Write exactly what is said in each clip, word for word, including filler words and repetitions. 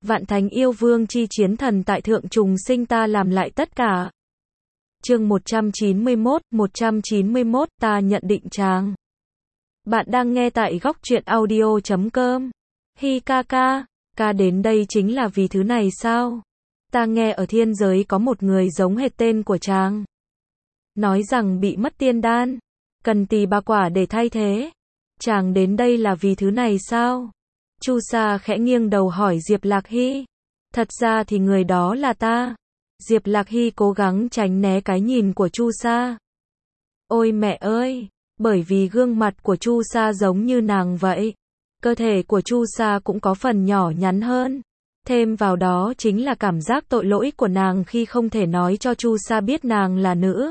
Vạn thánh yêu vương chi chiến thần tại thượng trùng sinh ta làm lại tất cả. Chương một trăm chín mươi mốt, một trăm chín mươi mốt ta nhận định chàng. Bạn đang nghe tại góc truyện audio chấm com. Hi ca ca, ca đến đây chính là vì thứ này sao? Ta nghe ở thiên giới có một người giống hệt tên của chàng. Nói rằng bị mất tiên đan, cần tỳ bà quả để thay thế. Chàng đến đây là vì thứ này sao? Chu Sa khẽ nghiêng đầu hỏi Diệp Lạc Hy. Thật ra thì người đó là ta. Diệp Lạc Hy cố gắng tránh né cái nhìn của Chu Sa. Ôi mẹ ơi, bởi vì gương mặt của Chu Sa giống như nàng vậy. Cơ thể của Chu Sa cũng có phần nhỏ nhắn hơn. Thêm vào đó chính là cảm giác tội lỗi của nàng khi không thể nói cho Chu Sa biết nàng là nữ.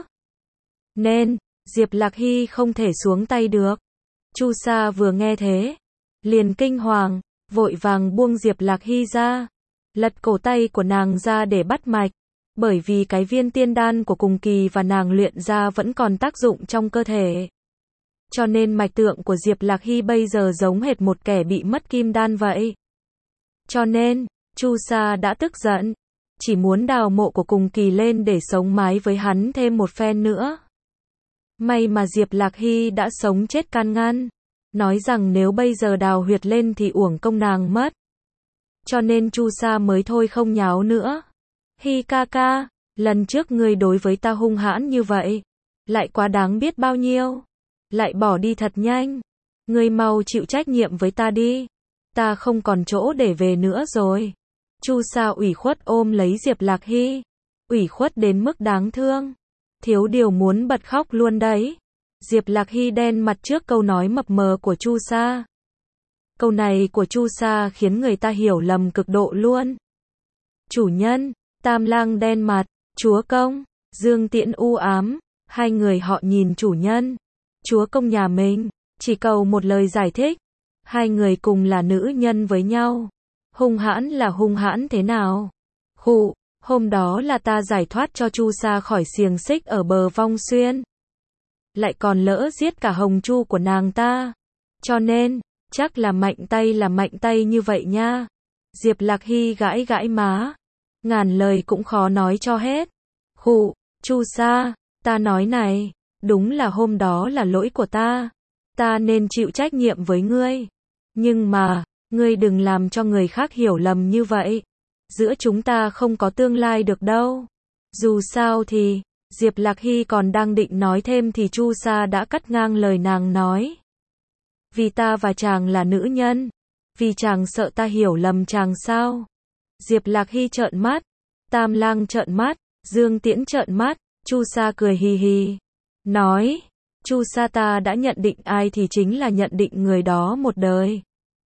Nên, Diệp Lạc Hy không thể xuống tay được. Chu Sa vừa nghe thế, liền kinh hoàng, vội vàng buông Diệp Lạc Hy ra, lật cổ tay của nàng ra để bắt mạch, bởi vì cái viên tiên đan của cùng kỳ và nàng luyện ra vẫn còn tác dụng trong cơ thể. Cho nên mạch tượng của Diệp Lạc Hy bây giờ giống hệt một kẻ bị mất kim đan vậy. Cho nên, Chu Sa đã tức giận, chỉ muốn đào mộ của cùng kỳ lên để sống mái với hắn thêm một phen nữa. May mà Diệp Lạc Hy đã sống chết can ngăn, nói rằng nếu bây giờ đào huyệt lên thì uổng công nàng mất. Cho nên Chu Sa mới thôi không nháo nữa. Hi ca ca, lần trước ngươi đối với ta hung hãn như vậy, lại quá đáng biết bao nhiêu, lại bỏ đi thật nhanh. Ngươi mau chịu trách nhiệm với ta đi, ta không còn chỗ để về nữa rồi. Chu Sa ủy khuất ôm lấy Diệp Lạc Hy, ủy khuất đến mức đáng thương, thiếu điều muốn bật khóc luôn đấy. Diệp Lạc Hy đen mặt trước câu nói mập mờ của Chu Sa. Câu này của Chu Sa khiến người ta hiểu lầm cực độ luôn. Chủ nhân, Tam Lang đen mặt, chúa công, Dương Tiễn u ám, hai người họ nhìn chủ nhân, chúa công nhà mình, chỉ cầu một lời giải thích. Hai người cùng là nữ nhân với nhau, hung hãn là hung hãn thế nào? Khụ, hôm đó là ta giải thoát cho Chu Sa khỏi xiềng xích ở bờ Vong Xuyên, lại còn lỡ giết cả Hồng Chu của nàng ta. Cho nên, chắc là mạnh tay là mạnh tay như vậy nha. Diệp Lạc Hy gãi gãi má, ngàn lời cũng khó nói cho hết. Khụ, Chu Sa, ta nói này, đúng là hôm đó là lỗi của ta, ta nên chịu trách nhiệm với ngươi. Nhưng mà, ngươi đừng làm cho người khác hiểu lầm như vậy. Giữa chúng ta không có tương lai được đâu. Dù sao thì, Diệp Lạc Hy còn đang định nói thêm thì Chu Sa đã cắt ngang lời nàng nói. Vì ta và chàng là nữ nhân, vì chàng sợ ta hiểu lầm chàng sao? Diệp Lạc Hy trợn mắt, Tam Lang trợn mắt, Dương Tiễn trợn mắt, Chu Sa cười hì hì, nói, Chu Sa ta đã nhận định ai thì chính là nhận định người đó một đời.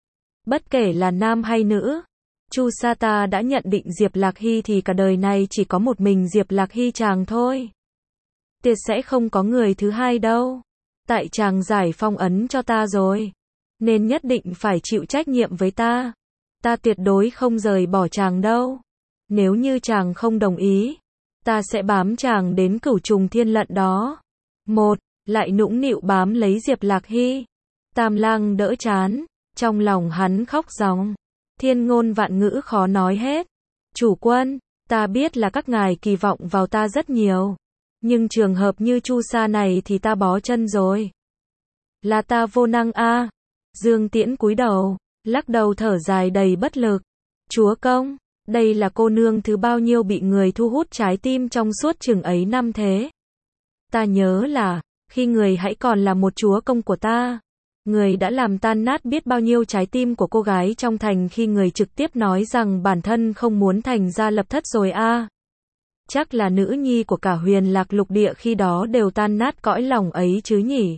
Bất kể là nam hay nữ, Chu Sa ta đã nhận định Diệp Lạc Hy thì cả đời này chỉ có một mình Diệp Lạc Hy chàng thôi. Tuyệt sẽ không có người thứ hai đâu. Tại chàng giải phong ấn cho ta rồi, nên nhất định phải chịu trách nhiệm với ta. Ta tuyệt đối không rời bỏ chàng đâu. Nếu như chàng không đồng ý, ta sẽ bám chàng đến cửu trùng thiên lận đó. Một, lại nũng nịu bám lấy Diệp Lạc Hy. Tam Lang đỡ chán, trong lòng hắn khóc ròng. Thiên ngôn vạn ngữ khó nói hết. Chủ quân, ta biết là các ngài kỳ vọng vào ta rất nhiều, nhưng trường hợp như Chu Sa này thì ta bó chân rồi. Là ta vô năng a. À. Dương Tiễn cúi đầu, lắc đầu thở dài đầy bất lực. Chúa công, đây là cô nương thứ bao nhiêu bị người thu hút trái tim trong suốt chừng ấy năm thế. Ta nhớ là, khi người hãy còn là một chúa công của ta, người đã làm tan nát biết bao nhiêu trái tim của cô gái trong thành khi người trực tiếp nói rằng bản thân không muốn thành gia lập thất rồi a. À. Chắc là nữ nhi của cả Huyền Lạc lục địa khi đó đều tan nát cõi lòng ấy chứ nhỉ.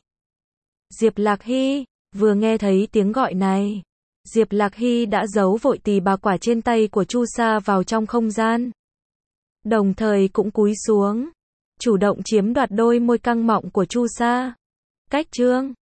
Diệp Lạc Hy, vừa nghe thấy tiếng gọi này, Diệp Lạc Hy đã giấu vội tỳ bà quả trên tay của Chu Sa vào trong không gian. Đồng thời cũng cúi xuống, chủ động chiếm đoạt đôi môi căng mọng của Chu Sa. Cách chương